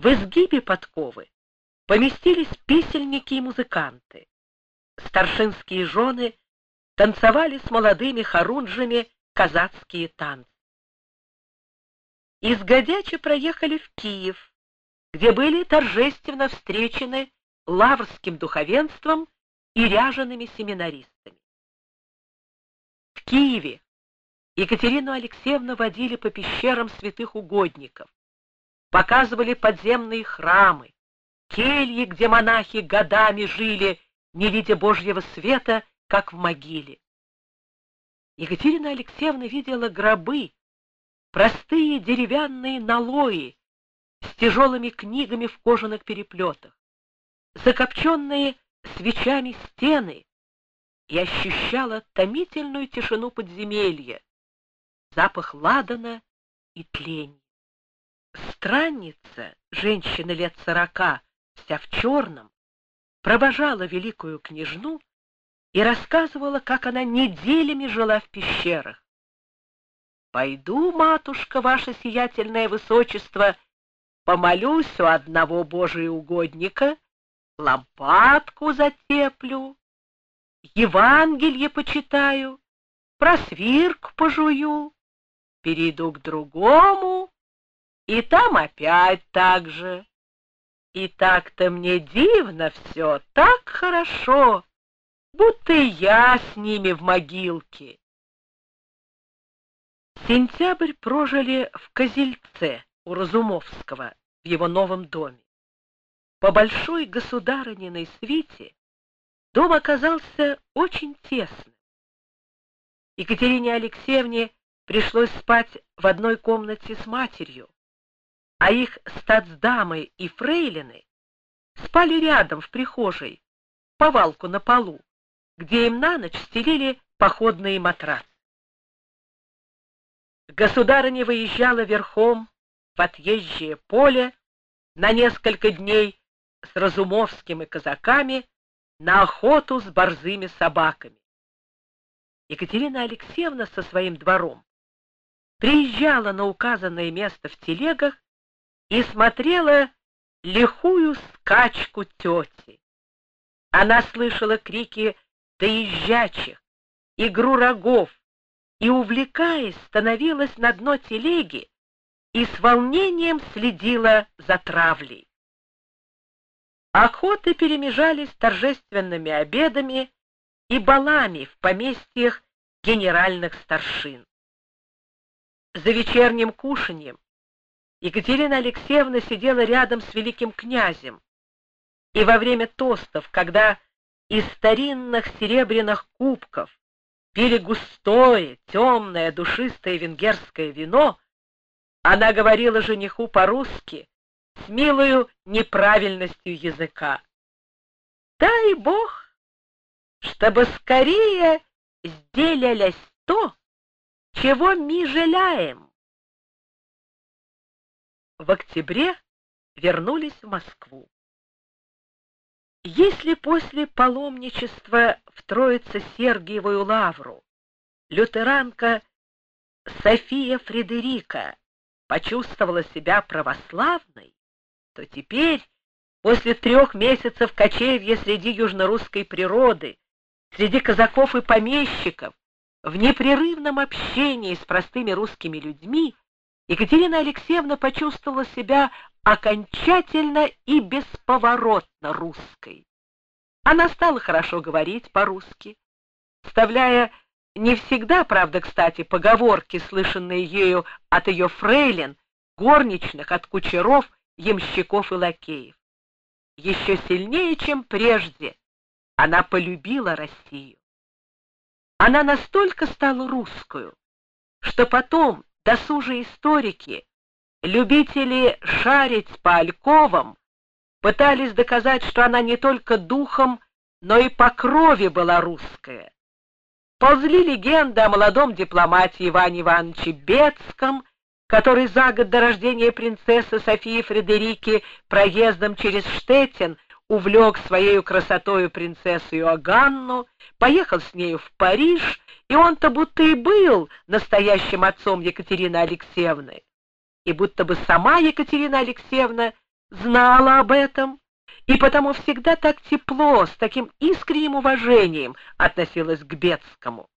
В изгибе подковы поместились писельники и музыканты. Старшинские жены танцевали с молодыми хорунжами казацкие танцы. Из Годяча проехали в Киев, где были торжественно встречены лаврским духовенством и ряжеными семинаристами. В Киеве Екатерину Алексеевну водили по пещерам святых угодников, показывали подземные храмы, кельи, где монахи годами жили, не видя Божьего света, как в могиле. Екатерина Алексеевна видела гробы, простые деревянные налои с тяжелыми книгами в кожаных переплетах, закопченные свечами стены, и ощущала томительную тишину подземелья, запах ладана и тления. Странница, женщина лет 40, вся в черном, провожала великую княжну и рассказывала, как она неделями жила в пещерах. «Пойду, матушка, ваше сиятельное высочество, помолюсь у одного Божия угодника, лампадку затеплю, Евангелие почитаю, просвирку пожую, перейду к другому, и там опять так же. И так-то мне дивно все, так хорошо, будто и я с ними в могилке». Сентябрь прожили в Козельце у Разумовского в его новом доме. По большой государыниной свите дом оказался очень тесным. Екатерине Алексеевне пришлось спать в одной комнате с матерью, а их статсдамы и фрейлины спали рядом в прихожей, повалку на полу, где им на ночь стелили походные матрацы. Государыня выезжала верхом в отъезжее поле на несколько дней с Разумовским и казаками на охоту с борзыми собаками. Екатерина Алексеевна со своим двором приезжала на указанное место в телегах и смотрела лихую скачку тети. Она слышала крики доезжачих, игру рогов и, увлекаясь, становилась на дно телеги и с волнением следила за травлей. Охоты перемежались торжественными обедами и балами в поместьях генеральных старшин. За вечерним кушаньем Екатерина Алексеевна сидела рядом с великим князем, и во время тостов, когда из старинных серебряных кубков пили густое, темное, душистое венгерское вино, она говорила жениху по-русски с милою неправильностью языка. «Дай Бог, чтобы скорее сделалось то, чего мы желаем». В октябре вернулись в Москву. Если после паломничества в Троице-Сергиевую лавру лютеранка София Фредерика почувствовала себя православной, то теперь, после 3 месяцев кочевья среди южнорусской природы, среди казаков и помещиков, в непрерывном общении с простыми русскими людьми, Екатерина Алексеевна почувствовала себя окончательно и бесповоротно русской. Она стала хорошо говорить по-русски, вставляя не всегда, правда, кстати, поговорки, слышанные ею от ее фрейлин, горничных, от кучеров, ямщиков и лакеев. Еще сильнее, чем прежде, она полюбила Россию. Она настолько стала русскую, что потом досужие историки, любители шарить по альковам, пытались доказать, что она не только духом, но и по крови была русская. Ползли легенды о молодом дипломате Иване Ивановиче Бецком, который за год до рождения принцессы Софии Фредерики проездом через Штеттин увлек своею красотою принцессу Иоганну, поехал с нею в Париж, и он-то будто и был настоящим отцом Екатерины Алексеевны, и будто бы сама Екатерина Алексеевна знала об этом и потому всегда так тепло, с таким искренним уважением относилась к Бетскому.